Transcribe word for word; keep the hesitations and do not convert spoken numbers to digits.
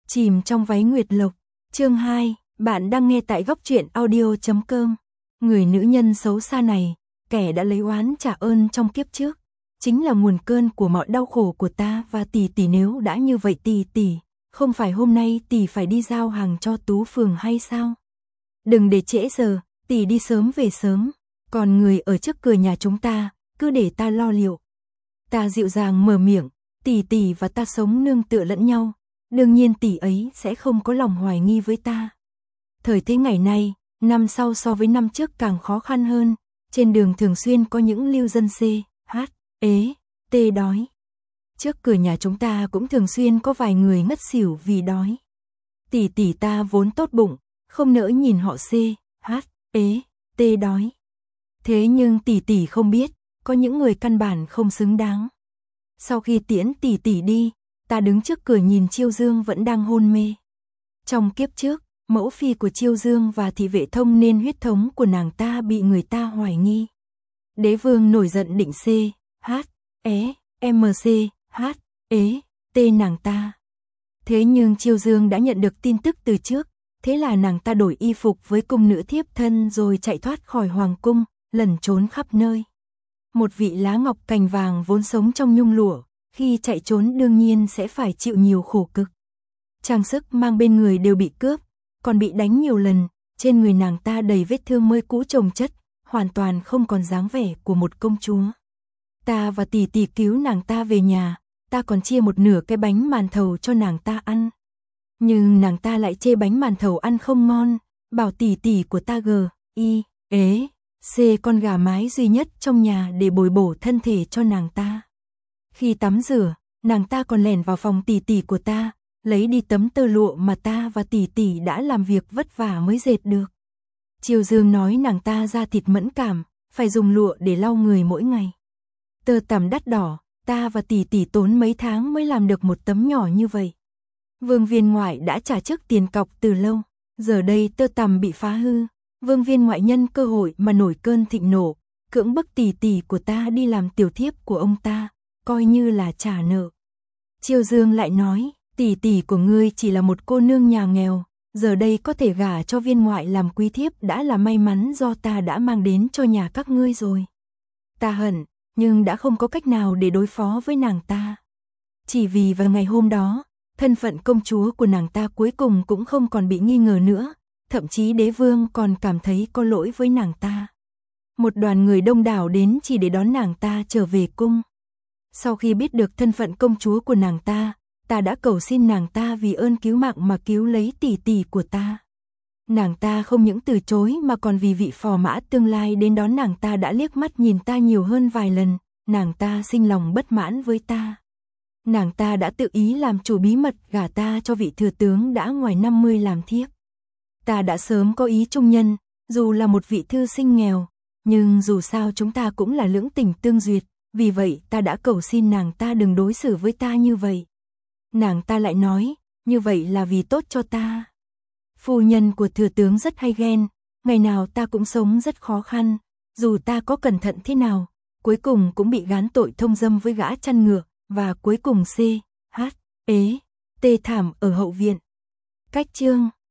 Chìm trong váy nguyệt lộc. Chương hai, bạn đang nghe tại góc truyện audio chấm com. Người nữ nhân xấu xa này, kẻ đã lấy oán trả ơn trong kiếp trước, chính là nguồn cơn của mọi đau khổ của ta và tỷ tỷ. Nếu đã như vậy tỷ tỷ, không phải hôm nay tỷ phải đi giao hàng cho Tú Phường hay sao? Đừng để trễ giờ, tỷ đi sớm về sớm, còn người ở trước cửa nhà chúng ta, cứ để ta lo liệu. Ta dịu dàng mở miệng, tỷ tỷ và ta sống nương tựa lẫn nhau, đương nhiên tỷ ấy sẽ không có lòng hoài nghi với ta. Thời thế ngày nay, năm sau so với năm trước càng khó khăn hơn, trên đường thường xuyên có những lưu dân C, H, ế, T đói. Trước cửa nhà chúng ta cũng thường xuyên có vài người ngất xỉu vì đói. Tỷ tỷ ta vốn tốt bụng, không nỡ nhìn họ C, H, ế, T đói. Thế nhưng tỷ tỷ không biết, có những người căn bản không xứng đáng. Sau khi tiễn tỷ tỷ đi, ta đứng trước cửa nhìn Chiêu Dương vẫn đang hôn mê. Trong kiếp trước, mẫu phi của Chiêu Dương và thị vệ thông nên huyết thống của nàng ta bị người ta hoài nghi. Đế vương nổi giận định C, H, é, M C, H, ế, T nàng ta. Thế nhưng Chiêu Dương đã nhận được tin tức từ trước, thế là nàng ta đổi y phục với cung nữ thiếp thân rồi chạy thoát khỏi hoàng cung, lẩn trốn khắp nơi. Một vị lá ngọc cành vàng vốn sống trong nhung lụa, khi chạy trốn đương nhiên sẽ phải chịu nhiều khổ cực. Trang sức mang bên người đều bị cướp, còn bị đánh nhiều lần, trên người nàng ta đầy vết thương mới cũ chồng chất, hoàn toàn không còn dáng vẻ của một công chúa. Ta và tỷ tỷ cứu nàng ta về nhà, ta còn chia một nửa cái bánh màn thầu cho nàng ta ăn. Nhưng nàng ta lại chê bánh màn thầu ăn không ngon, bảo tỷ tỷ của ta G, I, ế, C con gà mái duy nhất trong nhà để bồi bổ thân thể cho nàng ta. Khi tắm rửa, nàng ta còn lẻn vào phòng tỷ tỷ của ta, lấy đi tấm tơ lụa mà ta và tỷ tỷ đã làm việc vất vả mới dệt được. Chiêu Dương nói nàng ta da thịt mẫn cảm, phải dùng lụa để lau người mỗi ngày. Tơ tằm đắt đỏ, ta và tỷ tỷ tốn mấy tháng mới làm được một tấm nhỏ như vậy. Vương viên ngoại đã trả trước tiền cọc từ lâu, giờ đây tơ tằm bị phá hư. Vương viên ngoại nhân cơ hội mà nổi cơn thịnh nộ, cưỡng bức tỷ tỷ của ta đi làm tiểu thiếp của ông ta, coi như là trả nợ. Chiêu Dương lại nói, tỷ tỷ của ngươi chỉ là một cô nương nhà nghèo, giờ đây có thể gả cho viên ngoại làm quý thiếp đã là may mắn do ta đã mang đến cho nhà các ngươi rồi. Ta hận, nhưng đã không có cách nào để đối phó với nàng ta. Chỉ vì vào ngày hôm đó, thân phận công chúa của nàng ta cuối cùng cũng không còn bị nghi ngờ nữa, thậm chí đế vương còn cảm thấy có lỗi với nàng ta. Một đoàn người đông đảo đến chỉ để đón nàng ta trở về cung. Sau khi biết được thân phận công chúa của nàng ta, ta đã cầu xin nàng ta vì ơn cứu mạng mà cứu lấy tỷ tỷ của ta. Nàng ta không những từ chối mà còn vì vị phò mã tương lai đến đón nàng ta đã liếc mắt nhìn ta nhiều hơn vài lần, nàng ta sinh lòng bất mãn với ta. Nàng ta đã tự ý làm chủ bí mật gả ta cho vị thừa tướng đã ngoài năm mươi làm thiếp. Ta đã sớm có ý trung nhân, dù là một vị thư sinh nghèo, nhưng dù sao chúng ta cũng là lưỡng tình tương duyệt, vì vậy ta đã cầu xin nàng ta đừng đối xử với ta như vậy. Nàng ta lại nói, như vậy là vì tốt cho ta. Phu nhân của thừa tướng rất hay ghen, ngày nào ta cũng sống rất khó khăn, dù ta có cẩn thận thế nào, cuối cùng cũng bị gán tội thông dâm với gã chăn ngựa, và cuối cùng C, H, ế, T thảm ở hậu viện. Cách chương